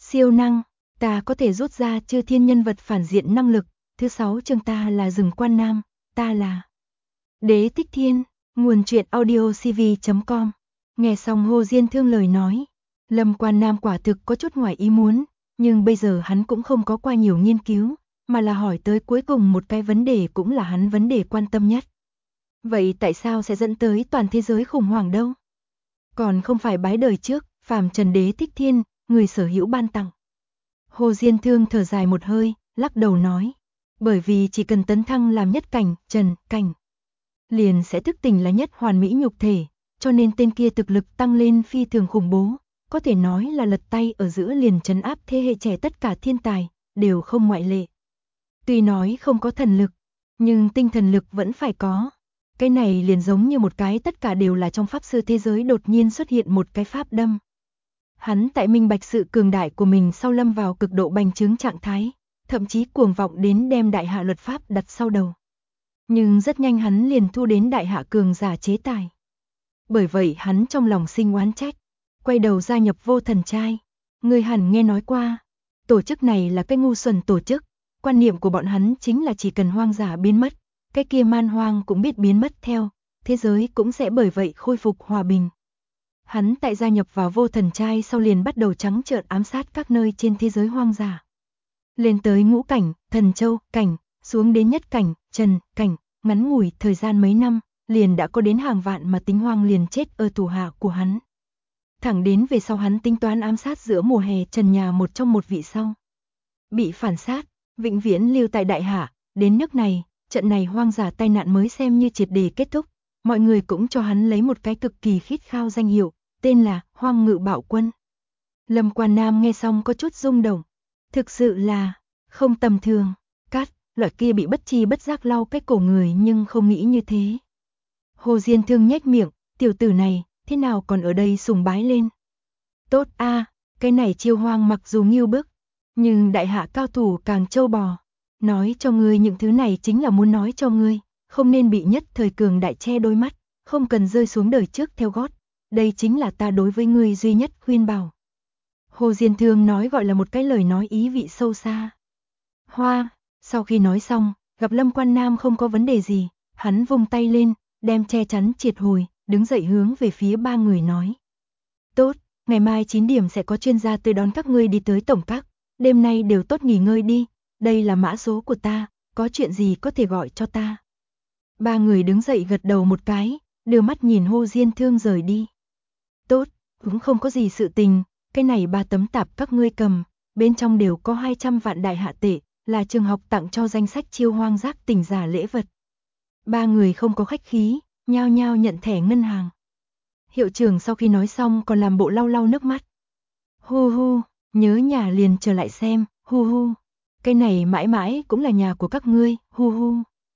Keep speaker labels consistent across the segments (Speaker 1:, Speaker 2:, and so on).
Speaker 1: Siêu năng, ta có thể rút ra chư thiên nhân vật phản diện năng lực. Thứ 6 chương ta là Rừng Quan Nam, ta là Đế Thích Thiên, nguồn truyện audio cv.com. Nghe xong Hồ Diên Thương lời nói, Lâm Quan Nam quả thực có chút ngoài ý muốn, nhưng bây giờ hắn cũng không có qua nhiều nghiên cứu, mà là hỏi tới cuối cùng một cái vấn đề cũng là hắn vấn đề quan tâm nhất. Vậy tại sao sẽ dẫn tới toàn thế giới khủng hoảng đâu? Còn không phải bái đời trước, phàm trần Đế Thích Thiên, người sở hữu ban tặng. Hồ Diên Thương thở dài một hơi, lắc đầu nói, bởi vì chỉ cần tấn thăng làm nhất cảnh, trần, cảnh, liền sẽ thức tỉnh là nhất hoàn mỹ nhục thể, cho nên tên kia thực lực tăng lên phi thường khủng bố, có thể nói là lật tay ở giữa liền trấn áp thế hệ trẻ tất cả thiên tài, đều không ngoại lệ. Tuy nói không có thần lực, nhưng tinh thần lực vẫn phải có. Cái này liền giống như một cái tất cả đều là trong pháp sư thế giới đột nhiên xuất hiện một cái pháp đâm. Hắn tại minh bạch sự cường đại của mình sau lâm vào cực độ bành trướng trạng thái, thậm chí cuồng vọng đến đem đại hạ luật pháp đặt sau đầu. Nhưng rất nhanh hắn liền thu đến đại hạ cường giả chế tài. Bởi vậy hắn trong lòng sinh oán trách, quay đầu gia nhập Vô Thần Trai. Người hẳn nghe nói qua, tổ chức này là cái ngu xuẩn tổ chức, quan niệm của bọn hắn chính là chỉ cần hoang dã biến mất, cái kia man hoang cũng biết biến mất theo, thế giới cũng sẽ bởi vậy khôi phục hòa bình. Hắn tại gia nhập vào Vô Thần Trai sau liền bắt đầu trắng trợn ám sát các nơi trên thế giới hoang dã. Lên tới ngũ cảnh, thần châu, cảnh, xuống đến nhất cảnh, trần, cảnh, ngắn ngủi thời gian mấy năm, liền đã có đến hàng vạn mà tính hoang liền chết ở thủ hạ của hắn. Thẳng đến về sau hắn tính toán ám sát giữa mùa hè trần nhà một trong một vị sau. Bị phản sát, vĩnh viễn lưu tại đại hạ, đến nước này, trận này hoang dã tai nạn mới xem như triệt để kết thúc. Mọi người cũng cho hắn lấy một cái cực kỳ khít khao danh hiệu, tên là Hoang Ngự Bạo Quân. Lâm Quan Nam nghe xong có chút rung động. Thực sự là không tầm thường. Cát, loại kia bị bất tri bất giác lau cái cổ người nhưng không nghĩ như thế. Hồ Diên Thương nhếch miệng, tiểu tử này, thế nào còn ở đây sùng bái lên. Tốt a, cái này chiêu hoang mặc dù nghiêu bức, nhưng đại hạ cao thủ càng trâu bò. Nói cho ngươi những thứ này chính là muốn nói cho ngươi, không nên bị nhất thời cường đại che đôi mắt, không cần rơi xuống đời trước theo gót. Đây chính là ta đối với ngươi duy nhất khuyên bảo. Hồ Diên Thương nói gọi là một cái lời nói ý vị sâu xa. Hoa, sau khi nói xong, gặp Lâm Quan Nam không có vấn đề gì, hắn vung tay lên, đem che chắn triệt hồi, đứng dậy hướng về phía ba người nói. Tốt, ngày mai 9 điểm sẽ có chuyên gia tới đón các ngươi đi tới tổng các, đêm nay đều tốt nghỉ ngơi đi, đây là mã số của ta, có chuyện gì có thể gọi cho ta. Ba người đứng dậy gật đầu một cái, đưa mắt nhìn Hồ Diên Thương rời đi. Tốt, cũng không có gì sự tình, cái này 3 tấm tạp các ngươi cầm, bên trong đều có 200 vạn đại hạ tệ, là trường học tặng cho danh sách chiêu hoang giác tỉnh giả lễ vật. Ba người không có khách khí, nhao nhao nhận thẻ ngân hàng. Hiệu trưởng sau khi nói xong còn làm bộ lau lau nước mắt. Hu hu, nhớ nhà liền trở lại xem, hu hu. Cái này mãi mãi cũng là nhà của các ngươi, hu hu.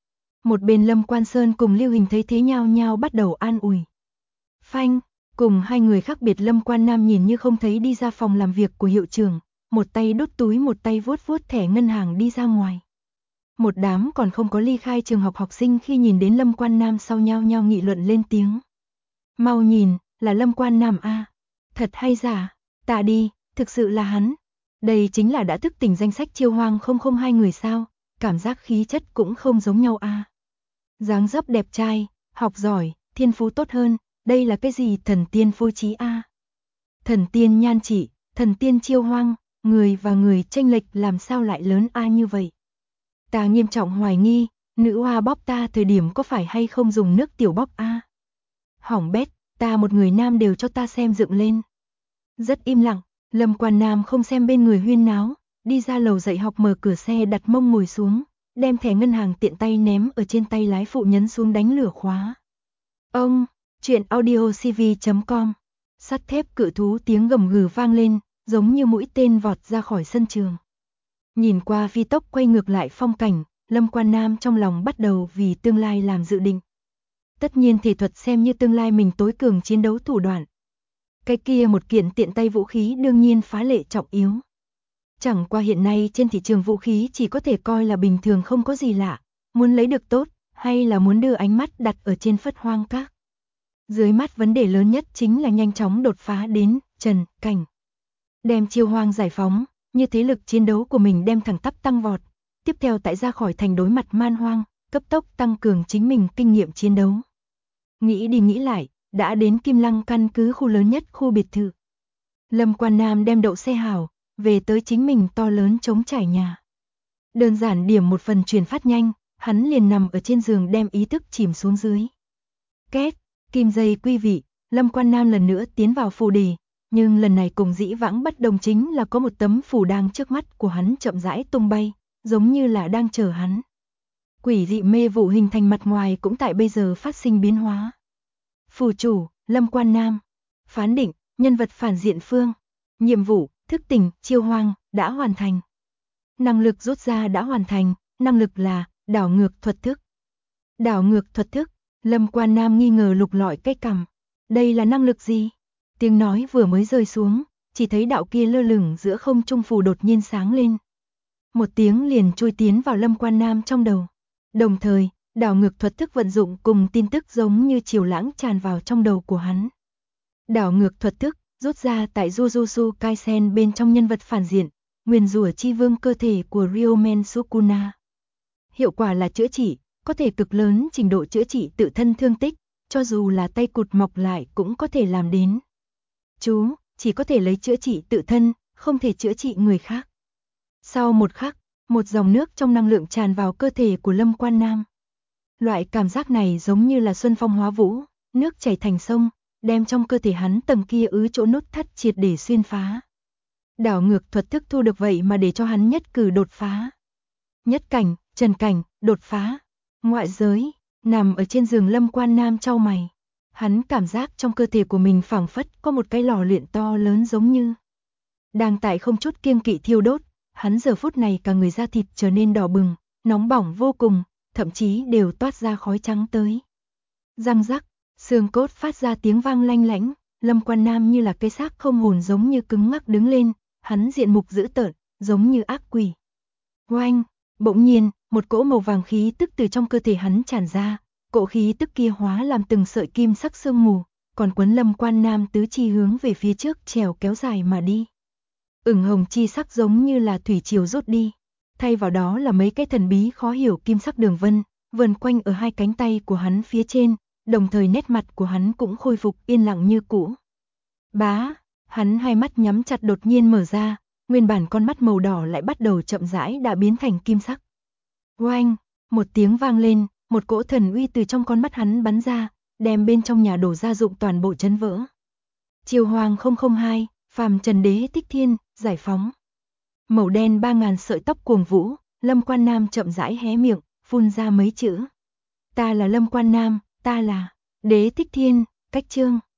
Speaker 1: Một bên Lâm Quan Sơn cùng Lưu Hình thấy thế nhao nhao bắt đầu an ủi. Phanh, cùng hai người khác biệt Lâm Quan Nam nhìn như không thấy đi ra phòng làm việc của hiệu trưởng, một tay đút túi một tay vuốt vuốt thẻ ngân hàng đi ra ngoài. Một đám còn không có ly khai trường học học sinh khi nhìn đến Lâm Quan Nam sau nhao nhao nghị luận lên tiếng. Mau nhìn, là Lâm Quan Nam a, thật hay giả, ta đi, thực sự là hắn. Đây chính là đã thức tỉnh danh sách chiêu hoang 002 người sao, cảm giác khí chất cũng không giống nhau a. Dáng dấp đẹp trai, học giỏi, thiên phú tốt hơn, đây là cái gì thần tiên phối trí a? Thần tiên nhan trị, thần tiên chiêu hoang, người và người chênh lệch làm sao lại lớn a như vậy? Ta nghiêm trọng hoài nghi, nữ hoa bóp ta thời điểm có phải hay không dùng nước tiểu bóp a? Hỏng bét, ta một người nam đều cho ta xem dựng lên. Rất im lặng, Lâm Quan Nam không xem bên người huyên náo, đi ra lầu dạy học mở cửa xe đặt mông ngồi xuống, đem thẻ ngân hàng tiện tay ném ở trên tay lái phụ nhấn xuống đánh lửa khóa. Ông, chuyện audio cv.com, sắt thép cự thú tiếng gầm gừ vang lên, giống như mũi tên vọt ra khỏi sân trường. Nhìn qua phi tốc quay ngược lại phong cảnh, Lâm Quan Nam trong lòng bắt đầu vì tương lai làm dự định. Tất nhiên thể thuật xem như tương lai mình tối cường chiến đấu thủ đoạn. Cái kia một kiện tiện tay vũ khí đương nhiên phá lệ trọng yếu. Chẳng qua hiện nay trên thị trường vũ khí chỉ có thể coi là bình thường không có gì lạ, muốn lấy được tốt, hay là muốn đưa ánh mắt đặt ở trên phất hoang các. Dưới mắt vấn đề lớn nhất chính là nhanh chóng đột phá đến trần cảnh. đem Chiêu Hoang giải phóng, như thế lực chiến đấu của mình đem thẳng tắp tăng vọt. Tiếp theo tại ra khỏi thành đối mặt Man Hoang, cấp tốc tăng cường chính mình kinh nghiệm chiến đấu. Nghĩ đi nghĩ lại, đã đến Kim Lăng căn cứ khu lớn nhất khu biệt thự. Lâm Quan Nam đem đậu xe hảo, về tới chính mình to lớn trống trải nhà. Đơn giản điểm một phần truyền phát nhanh, hắn liền nằm ở trên giường đem ý thức chìm xuống dưới. Két, kim dây quy vị, Lâm Quan Nam lần nữa tiến vào phù đề, nhưng lần này cùng dĩ vãng bất đồng chính là có một tấm phù đang trước mắt của hắn chậm rãi tung bay, giống như là đang chờ hắn. Quỷ dị mê vụ hình thành mặt ngoài cũng tại bây giờ phát sinh biến hóa. Phù chủ, Lâm Quan Nam. Phán định, nhân vật phản diện Phương. Nhiệm vụ, thức tỉnh, Chiêu Hoang, đã hoàn thành. Năng lực rút ra đã hoàn thành, năng lực là, đảo ngược thuật thức. Đảo ngược thuật thức, Lâm Quan Nam nghi ngờ lục lọi cái cằm. Đây là năng lực gì? Tiếng nói vừa mới rơi xuống, chỉ thấy đạo kia lơ lửng giữa không trung phù đột nhiên sáng lên. Một tiếng liền chui tiến vào Lâm Quan Nam trong đầu. Đồng thời, đảo ngược thuật thức vận dụng cùng tin tức giống như chiều lãng tràn vào trong đầu của hắn. Đảo ngược thuật thức, rút ra tại Jujutsu Kaisen bên trong nhân vật phản diện, nguyền rủa chi vương cơ thể của Ryomen Sukuna. Hiệu quả là chữa trị, có thể cực lớn trình độ chữa trị tự thân thương tích, cho dù là tay cụt mọc lại cũng có thể làm đến. Chú, chỉ có thể lấy chữa trị tự thân, không thể chữa trị người khác. Sau một khắc, một dòng nước trong năng lượng tràn vào cơ thể của Lâm Quan Nam. Loại cảm giác này giống như là xuân phong hóa vũ, nước chảy thành sông, đem trong cơ thể hắn tầng kia chỗ nút thắt triệt để xuyên phá. Đảo ngược thuật thức thu được vậy mà để cho hắn nhất cử đột phá. Nhất cảnh, trần cảnh, đột phá. Ngoại giới, nằm ở trên giường Lâm Quan Nam chau mày. Hắn cảm giác trong cơ thể của mình phảng phất có một cái lò luyện to lớn giống như đang tại không chút kiêng kỵ thiêu đốt. Hắn giờ phút này cả người da thịt trở nên đỏ bừng, nóng bỏng vô cùng, thậm chí đều toát ra khói trắng tới. Răng rắc, xương cốt phát ra tiếng vang lanh lảnh, Lâm Quan Nam như là cái xác không hồn giống như cứng ngắc đứng lên, hắn diện mục dữ tợn, giống như ác quỷ. Oanh, bỗng nhiên, một cỗ màu vàng khí tức từ trong cơ thể hắn tràn ra, cỗ khí tức kia hóa làm từng sợi kim sắc sương mù, còn quấn Lâm Quan Nam tứ chi hướng về phía trước trèo kéo dài mà đi. Ửng hồng chi sắc giống như là thủy triều rút đi, thay vào đó là mấy cái thần bí khó hiểu kim sắc đường vân, vần quanh ở hai cánh tay của hắn phía trên, đồng thời nét mặt của hắn cũng khôi phục yên lặng như cũ. Bá, hắn hai mắt nhắm chặt đột nhiên mở ra, nguyên bản con mắt màu đỏ lại bắt đầu chậm rãi đã biến thành kim sắc. Oanh, một tiếng vang lên, một cỗ thần uy từ trong con mắt hắn bắn ra, đem bên trong nhà đổ gia dụng toàn bộ chấn vỡ. Chiêu Hoang 002, phàm trần đế thích thiên, giải phóng. Màu đen 3000 sợi tóc cuồng vũ, Lâm Quan Nam chậm rãi hé miệng, phun ra mấy chữ. Ta là Lâm Quan Nam, ta là đế thích thiên, cách chương.